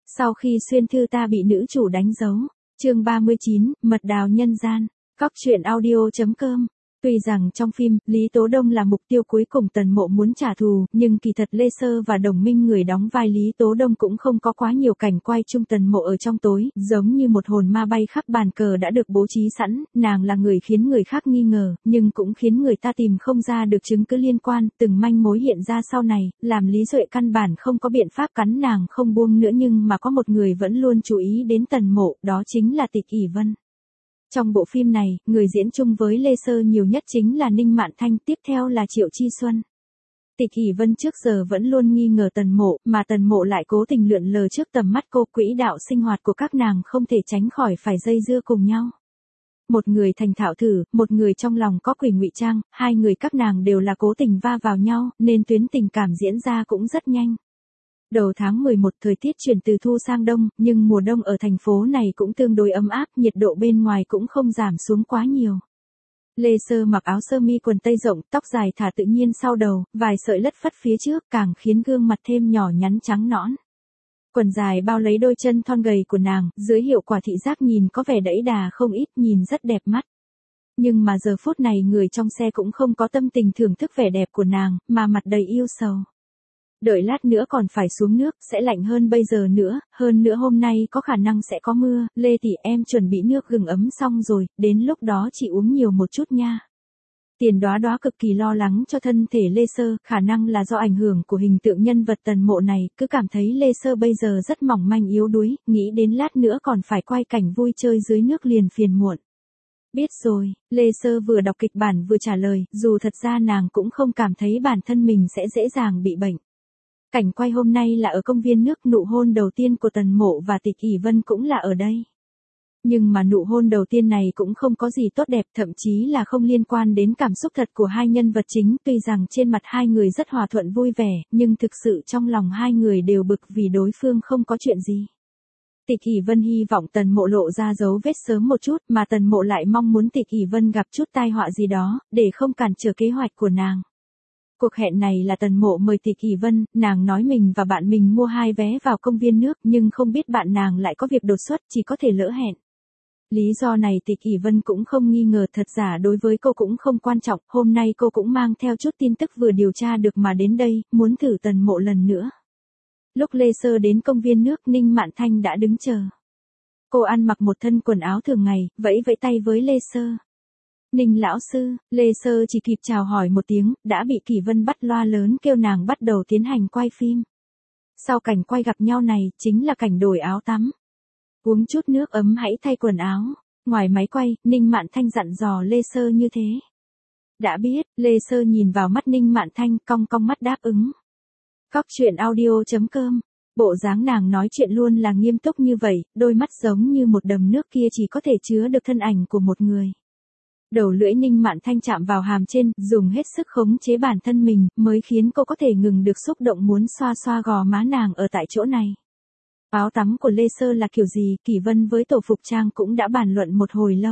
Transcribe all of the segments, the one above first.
Sau khi xuyên thư ta bị nữ chủ đánh dấu. Chương 39, mật đào nhân gian. Cóc truyện audio.com. Tuy rằng trong phim, Lý Tố Đông là mục tiêu cuối cùng Tần Mộ muốn trả thù, nhưng kỳ thật Lê Sơ và Đồng Minh người đóng vai Lý Tố Đông cũng không có quá nhiều cảnh quay chung Tần Mộ ở trong tối, giống như một hồn ma bay khắp bàn cờ đã được bố trí sẵn, nàng là người khiến người khác nghi ngờ, nhưng cũng khiến người ta tìm không ra được chứng cứ liên quan, từng manh mối hiện ra sau này, làm Lý Duệ căn bản không có biện pháp cắn nàng không buông nữa, nhưng mà có một người vẫn luôn chú ý đến Tần Mộ, đó chính là Tịch ỷ Vân. Trong bộ phim này, người diễn chung với Lê Sơ nhiều nhất chính là Ninh Mạn Thanh, tiếp theo là Triệu Chi Xuân. Tịch ỷ Vân trước giờ vẫn luôn nghi ngờ Tần Mộ, mà Tần Mộ lại cố tình lượn lờ trước tầm mắt cô, quỹ đạo sinh hoạt của các nàng không thể tránh khỏi phải dây dưa cùng nhau. Một người thành thạo thử, một người trong lòng có quỷ ngụy trang, hai người các nàng đều là cố tình va vào nhau, nên tuyến tình cảm diễn ra cũng rất nhanh. Đầu tháng 11 thời tiết chuyển từ thu sang đông, nhưng mùa đông ở thành phố này cũng tương đối ấm áp, nhiệt độ bên ngoài cũng không giảm xuống quá nhiều. Lê Sơ mặc áo sơ mi quần tây rộng, tóc dài thả tự nhiên sau đầu, vài sợi lất phất phía trước càng khiến gương mặt thêm nhỏ nhắn trắng nõn. Quần dài bao lấy đôi chân thon gầy của nàng, dưới hiệu quả thị giác nhìn có vẻ đẫy đà không ít, nhìn rất đẹp mắt. Nhưng mà giờ phút này người trong xe cũng không có tâm tình thưởng thức vẻ đẹp của nàng, mà mặt đầy yêu sầu. Đợi lát nữa còn phải xuống nước, sẽ lạnh hơn bây giờ nữa, hơn nữa hôm nay có khả năng sẽ có mưa, Lê tỷ em chuẩn bị nước gừng ấm xong rồi, đến lúc đó chị uống nhiều một chút nha. Tiền Đóa Đóa cực kỳ lo lắng cho thân thể Lê Sơ, khả năng là do ảnh hưởng của hình tượng nhân vật Tần Mộ này, cứ cảm thấy Lê Sơ bây giờ rất mỏng manh yếu đuối, nghĩ đến lát nữa còn phải quay cảnh vui chơi dưới nước liền phiền muộn. Biết rồi, Lê Sơ vừa đọc kịch bản vừa trả lời, dù thật ra nàng cũng không cảm thấy bản thân mình sẽ dễ dàng bị bệnh. Cảnh quay hôm nay là ở công viên nước, nụ hôn đầu tiên của Tần Mộ và Tịch ỷ Vân cũng là ở đây. Nhưng mà nụ hôn đầu tiên này cũng không có gì tốt đẹp, thậm chí là không liên quan đến cảm xúc thật của hai nhân vật chính, tuy rằng trên mặt hai người rất hòa thuận vui vẻ, nhưng thực sự trong lòng hai người đều bực vì đối phương không có chuyện gì. Tịch ỷ Vân hy vọng Tần Mộ lộ ra dấu vết sớm một chút, mà Tần Mộ lại mong muốn Tịch ỷ Vân gặp chút tai họa gì đó, để không cản trở kế hoạch của nàng. Cuộc hẹn này là Tần Mộ mời Tịch ỷ Vân, nàng nói mình và bạn mình mua 2 vé vào công viên nước, nhưng không biết bạn nàng lại có việc đột xuất, chỉ có thể lỡ hẹn. Lý do này Tịch ỷ Vân cũng không nghi ngờ, thật giả đối với cô cũng không quan trọng, hôm nay cô cũng mang theo chút tin tức vừa điều tra được mà đến đây, muốn thử Tần Mộ lần nữa. Lúc Lê Sơ đến công viên nước, Ninh Mạn Thanh đã đứng chờ. Cô ăn mặc một thân quần áo thường ngày, vẫy vẫy tay với Lê Sơ. Ninh lão sư, Lê Sơ chỉ kịp chào hỏi một tiếng, đã bị ỷ Vân bắt loa lớn kêu nàng bắt đầu tiến hành quay phim. Sau cảnh quay gặp nhau này, chính là cảnh đổi áo tắm. Uống chút nước ấm hãy thay quần áo. Ngoài máy quay, Ninh Mạn Thanh dặn dò Lê Sơ như thế. Đã biết, Lê Sơ nhìn vào mắt Ninh Mạn Thanh, cong cong mắt đáp ứng. Cóc truyện audio.com. Bộ dáng nàng nói chuyện luôn là nghiêm túc như vậy, đôi mắt giống như một đầm nước kia chỉ có thể chứa được thân ảnh của một người. Đầu lưỡi Ninh Mạn Thanh chạm vào hàm trên, dùng hết sức khống chế bản thân mình, mới khiến cô có thể ngừng được xúc động muốn xoa xoa gò má nàng ở tại chỗ này. Áo tắm của Lê Sơ là kiểu gì, ỷ Vân với tổ phục trang cũng đã bàn luận một hồi lâu.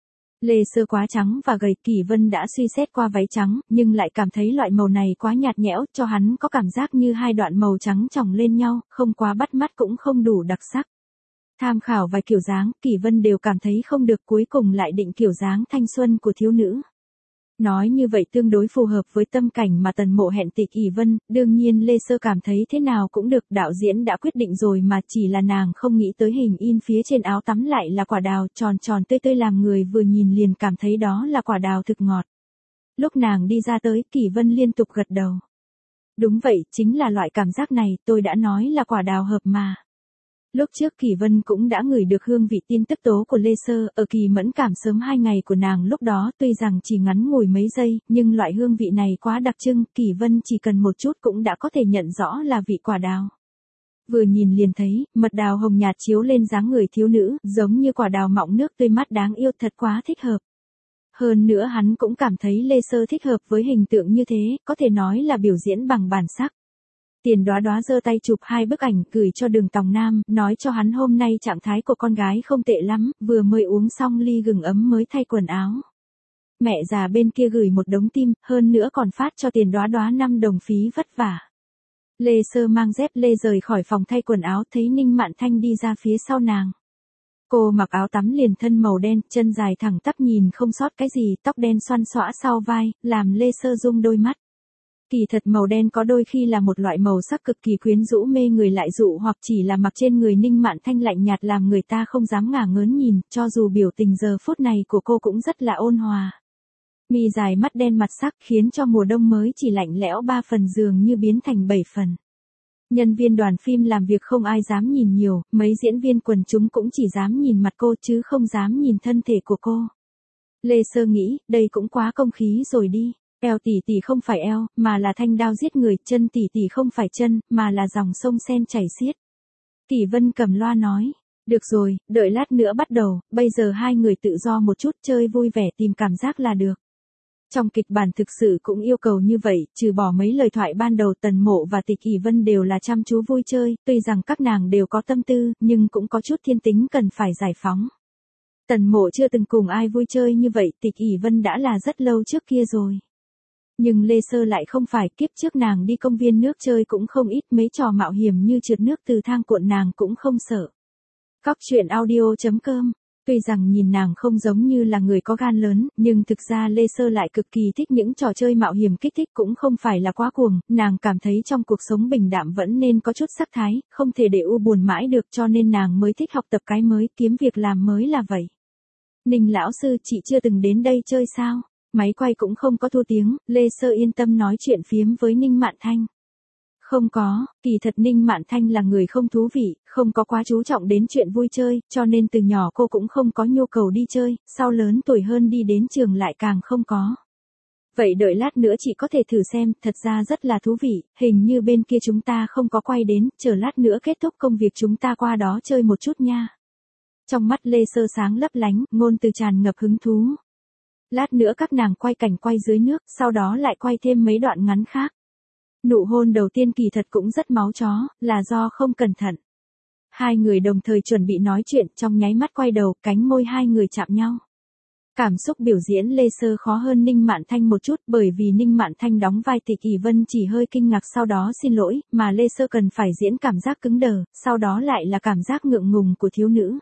Lê Sơ quá trắng và gầy, ỷ Vân đã suy xét qua váy trắng, nhưng lại cảm thấy loại màu này quá nhạt nhẽo, cho hắn có cảm giác như hai đoạn màu trắng chồng lên nhau, không quá bắt mắt cũng không đủ đặc sắc. Tham khảo vài kiểu dáng, ỷ Vân đều cảm thấy không được, cuối cùng lại định kiểu dáng thanh xuân của thiếu nữ. Nói như vậy tương đối phù hợp với tâm cảnh mà Tần Mộ hẹn Tịch ỷ Vân, đương nhiên Lê Sơ cảm thấy thế nào cũng được, đạo diễn đã quyết định rồi mà, chỉ là nàng không nghĩ tới hình in phía trên áo tắm lại là quả đào tròn tròn tươi tươi, làm người vừa nhìn liền cảm thấy đó là quả đào thực ngọt. Lúc nàng đi ra tới, ỷ Vân liên tục gật đầu. Đúng vậy, chính là loại cảm giác này, tôi đã nói là quả đào hợp mà. Lúc trước ỷ Vân cũng đã ngửi được hương vị tin tức tố của Lê Sơ, ở kỳ mẫn cảm sớm 2 ngày của nàng lúc đó, tuy rằng chỉ ngắn ngủi mấy giây, nhưng loại hương vị này quá đặc trưng, ỷ Vân chỉ cần một chút cũng đã có thể nhận rõ là vị quả đào. Vừa nhìn liền thấy, mật đào hồng nhạt chiếu lên dáng người thiếu nữ, giống như quả đào mọng nước tươi mát đáng yêu, thật quá thích hợp. Hơn nữa hắn cũng cảm thấy Lê Sơ thích hợp với hình tượng như thế, có thể nói là biểu diễn bằng bản sắc. Tiền Đóa Đóa giơ tay chụp 2 bức ảnh gửi cho Đường Tòng Nam, nói cho hắn hôm nay trạng thái của con gái không tệ lắm, vừa mới uống xong ly gừng ấm mới thay quần áo. Mẹ già bên kia gửi một đống tim, hơn nữa còn phát cho Tiền Đóa Đóa 5 đồng phí vất vả. Lê Sơ mang dép lê rời khỏi phòng thay quần áo, thấy Ninh Mạn Thanh đi ra phía sau nàng. Cô mặc áo tắm liền thân màu đen, chân dài thẳng tắp nhìn không sót cái gì, tóc đen xoăn xõa sau vai, làm Lê Sơ rung đôi mắt. Kỳ thật màu đen có đôi khi là một loại màu sắc cực kỳ quyến rũ mê người lại dụ, hoặc chỉ là mặc trên người Ninh Mạn Thanh lạnh nhạt làm người ta không dám ngả ngớn nhìn, cho dù biểu tình giờ phút này của cô cũng rất là ôn hòa. Mi dài mắt đen mặt sắc khiến cho mùa đông mới chỉ lạnh lẽo 3 phần dường như biến thành 7 phần. Nhân viên đoàn phim làm việc không ai dám nhìn nhiều, mấy diễn viên quần chúng cũng chỉ dám nhìn mặt cô chứ không dám nhìn thân thể của cô. Lê Sơ nghĩ, đây cũng quá công khí rồi đi. Eo tỷ tỷ không phải eo, mà là thanh đao giết người, chân tỷ tỷ không phải chân, mà là dòng sông Sen chảy xiết. Kỷ Vân cầm loa nói, được rồi, đợi lát nữa bắt đầu, bây giờ hai người tự do một chút, chơi vui vẻ tìm cảm giác là được. Trong kịch bản thực sự cũng yêu cầu như vậy, trừ bỏ mấy lời thoại ban đầu, Tần Mộ và Tịch Kỷ Vân đều là chăm chú vui chơi, tuy rằng các nàng đều có tâm tư, nhưng cũng có chút thiên tính cần phải giải phóng. Tần Mộ chưa từng cùng ai vui chơi như vậy, Tịch Kỷ Vân đã là rất lâu trước kia rồi. Nhưng Lê Sơ lại không phải, kiếp trước nàng đi công viên nước chơi cũng không ít, mấy trò mạo hiểm như trượt nước từ thang cuộn nàng cũng không sợ. Cóc truyện audio.com. Tuy rằng nhìn nàng không giống như là người có gan lớn, nhưng thực ra Lê Sơ lại cực kỳ thích những trò chơi mạo hiểm, kích thích cũng không phải là quá cuồng, nàng cảm thấy trong cuộc sống bình đạm vẫn nên có chút sắc thái, không thể để u buồn mãi được, cho nên nàng mới thích học tập cái mới, kiếm việc làm mới là vậy. Ninh lão sư, chị chưa từng đến đây chơi sao? Máy quay cũng không có thu tiếng, Lê Sơ yên tâm nói chuyện phiếm với Ninh Mạn Thanh. Không có, kỳ thật Ninh Mạn Thanh là người không thú vị, không có quá chú trọng đến chuyện vui chơi, cho nên từ nhỏ cô cũng không có nhu cầu đi chơi, sau lớn tuổi hơn đi đến trường lại càng không có. Vậy đợi lát nữa chị có thể thử xem, thật ra rất là thú vị, hình như bên kia chúng ta không có quay đến, chờ lát nữa kết thúc công việc chúng ta qua đó chơi một chút nha. Trong mắt Lê Sơ sáng lấp lánh, ngôn từ tràn ngập hứng thú. Lát nữa các nàng quay cảnh quay dưới nước, sau đó lại quay thêm mấy đoạn ngắn khác. Nụ hôn đầu tiên kỳ thật cũng rất máu chó, là do không cẩn thận. Hai người đồng thời chuẩn bị nói chuyện, trong nháy mắt quay đầu, cánh môi hai người chạm nhau. Cảm xúc biểu diễn Lê Sơ khó hơn Ninh Mạn Thanh một chút, bởi vì Ninh Mạn Thanh đóng vai Tịch Kỷ Vân chỉ hơi kinh ngạc sau đó xin lỗi, mà Lê Sơ cần phải diễn cảm giác cứng đờ, sau đó lại là cảm giác ngượng ngùng của thiếu nữ.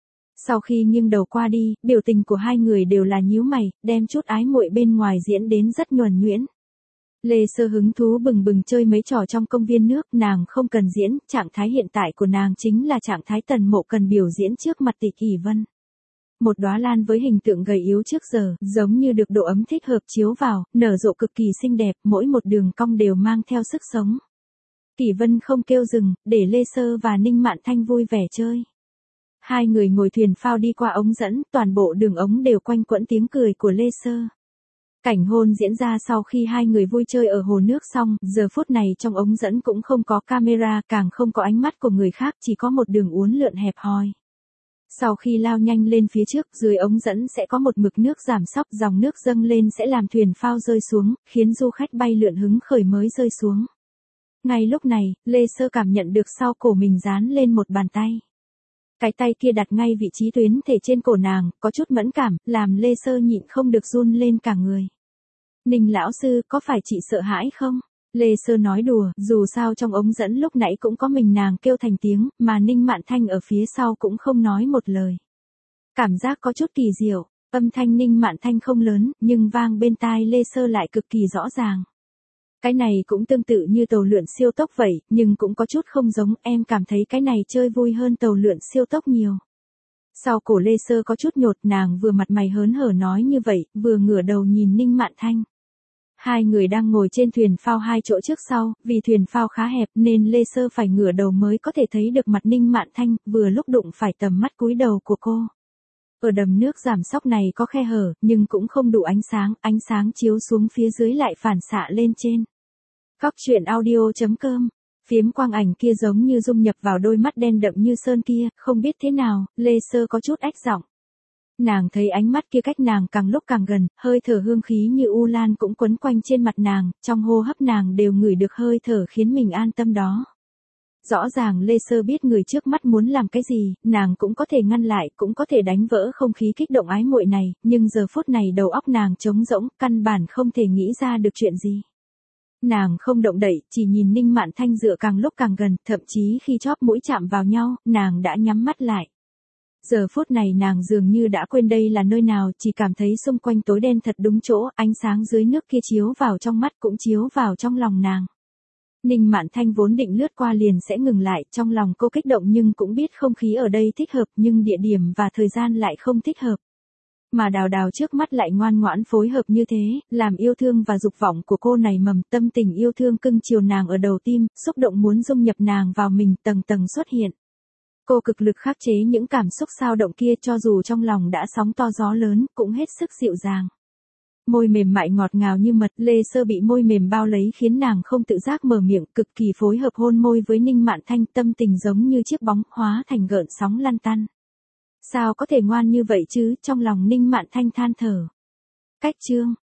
Sau khi nghiêng đầu qua đi, biểu tình của hai người đều là nhíu mày, đem chút ái muội bên ngoài diễn đến rất nhuần nhuyễn. Lê Sơ hứng thú bừng bừng chơi mấy trò trong công viên nước, nàng không cần diễn, trạng thái hiện tại của nàng chính là trạng thái Tần Mộ cần biểu diễn trước mặt Tịch Kỷ Vân. Một đóa lan với hình tượng gầy yếu trước giờ, giống như được độ ấm thích hợp chiếu vào, nở rộ cực kỳ xinh đẹp, mỗi một đường cong đều mang theo sức sống. Kỷ Vân không kêu dừng, để Lê Sơ và Ninh Mạn Thanh vui vẻ chơi. Hai người ngồi thuyền phao đi qua ống dẫn, toàn bộ đường ống đều quanh quẩn tiếng cười của Lê Sơ. Cảnh hôn diễn ra sau khi hai người vui chơi ở hồ nước xong, giờ phút này trong ống dẫn cũng không có camera, càng không có ánh mắt của người khác, chỉ có một đường uốn lượn hẹp hòi. Sau khi lao nhanh lên phía trước, dưới ống dẫn sẽ có một mực nước giảm sóc, dòng nước dâng lên sẽ làm thuyền phao rơi xuống, khiến du khách bay lượn hứng khởi mới rơi xuống. Ngay lúc này, Lê Sơ cảm nhận được sau cổ mình dán lên một bàn tay. Cái tay kia đặt ngay vị trí tuyến thể trên cổ nàng, có chút mẫn cảm, làm Lê Sơ nhịn không được run lên cả người. Ninh lão sư, có phải chị sợ hãi không? Lê Sơ nói đùa, dù sao trong ống dẫn lúc nãy cũng có mình nàng kêu thành tiếng, mà Ninh Mạn Thanh ở phía sau cũng không nói một lời. Cảm giác có chút kỳ diệu, âm thanh Ninh Mạn Thanh không lớn, nhưng vang bên tai Lê Sơ lại cực kỳ rõ ràng. Cái này cũng tương tự như tàu lượn siêu tốc vậy, nhưng cũng có chút không giống, em cảm thấy cái này chơi vui hơn tàu lượn siêu tốc nhiều. Sau cổ Lê Sơ có chút nhột, nàng vừa mặt mày hớn hở nói như vậy, vừa ngửa đầu nhìn Ninh Mạn Thanh. Hai người đang ngồi trên thuyền phao hai chỗ trước sau, vì thuyền phao khá hẹp nên Lê Sơ phải ngửa đầu mới có thể thấy được mặt Ninh Mạn Thanh, vừa lúc đụng phải tầm mắt cúi đầu của cô. Ở đầm nước giảm sóc này có khe hở, nhưng cũng không đủ ánh sáng chiếu xuống phía dưới lại phản xạ lên trên. Cóc truyện audio.com. Phiếm quang ảnh kia giống như dung nhập vào đôi mắt đen đậm như sơn kia, không biết thế nào, Lê Sơ có chút ách giọng. Nàng thấy ánh mắt kia cách nàng càng lúc càng gần, hơi thở hương khí như u lan cũng quấn quanh trên mặt nàng, trong hô hấp nàng đều ngửi được hơi thở khiến mình an tâm đó. Rõ ràng Lê Sơ biết người trước mắt muốn làm cái gì, nàng cũng có thể ngăn lại, cũng có thể đánh vỡ không khí kích động ái muội này, nhưng giờ phút này đầu óc nàng trống rỗng, căn bản không thể nghĩ ra được chuyện gì. Nàng không động đậy, chỉ nhìn Ninh Mạn Thanh dựa càng lúc càng gần, thậm chí khi chóp mũi chạm vào nhau, nàng đã nhắm mắt lại. Giờ phút này nàng dường như đã quên đây là nơi nào, chỉ cảm thấy xung quanh tối đen thật đúng chỗ, ánh sáng dưới nước kia chiếu vào trong mắt cũng chiếu vào trong lòng nàng. Ninh Mạn Thanh vốn định lướt qua liền sẽ ngừng lại, trong lòng cô kích động nhưng cũng biết không khí ở đây thích hợp, nhưng địa điểm và thời gian lại không thích hợp. Mà Đào Đào trước mắt lại ngoan ngoãn phối hợp như thế, làm yêu thương và dục vọng của cô nảy mầm, tâm tình yêu thương cưng chiều nàng ở đầu tim, xúc động muốn dung nhập nàng vào mình tầng tầng xuất hiện. Cô cực lực khắc chế những cảm xúc xao động kia, cho dù trong lòng đã sóng to gió lớn, cũng hết sức dịu dàng. Môi mềm mại ngọt ngào như mật, Lê Sơ bị môi mềm bao lấy khiến nàng không tự giác mở miệng, cực kỳ phối hợp hôn môi với Ninh Mạn Thanh, tâm tình giống như chiếc bóng hóa thành gợn sóng lăn tăn. Sao có thể ngoan như vậy chứ, trong lòng Ninh Mạn Thanh than thở. Cách chương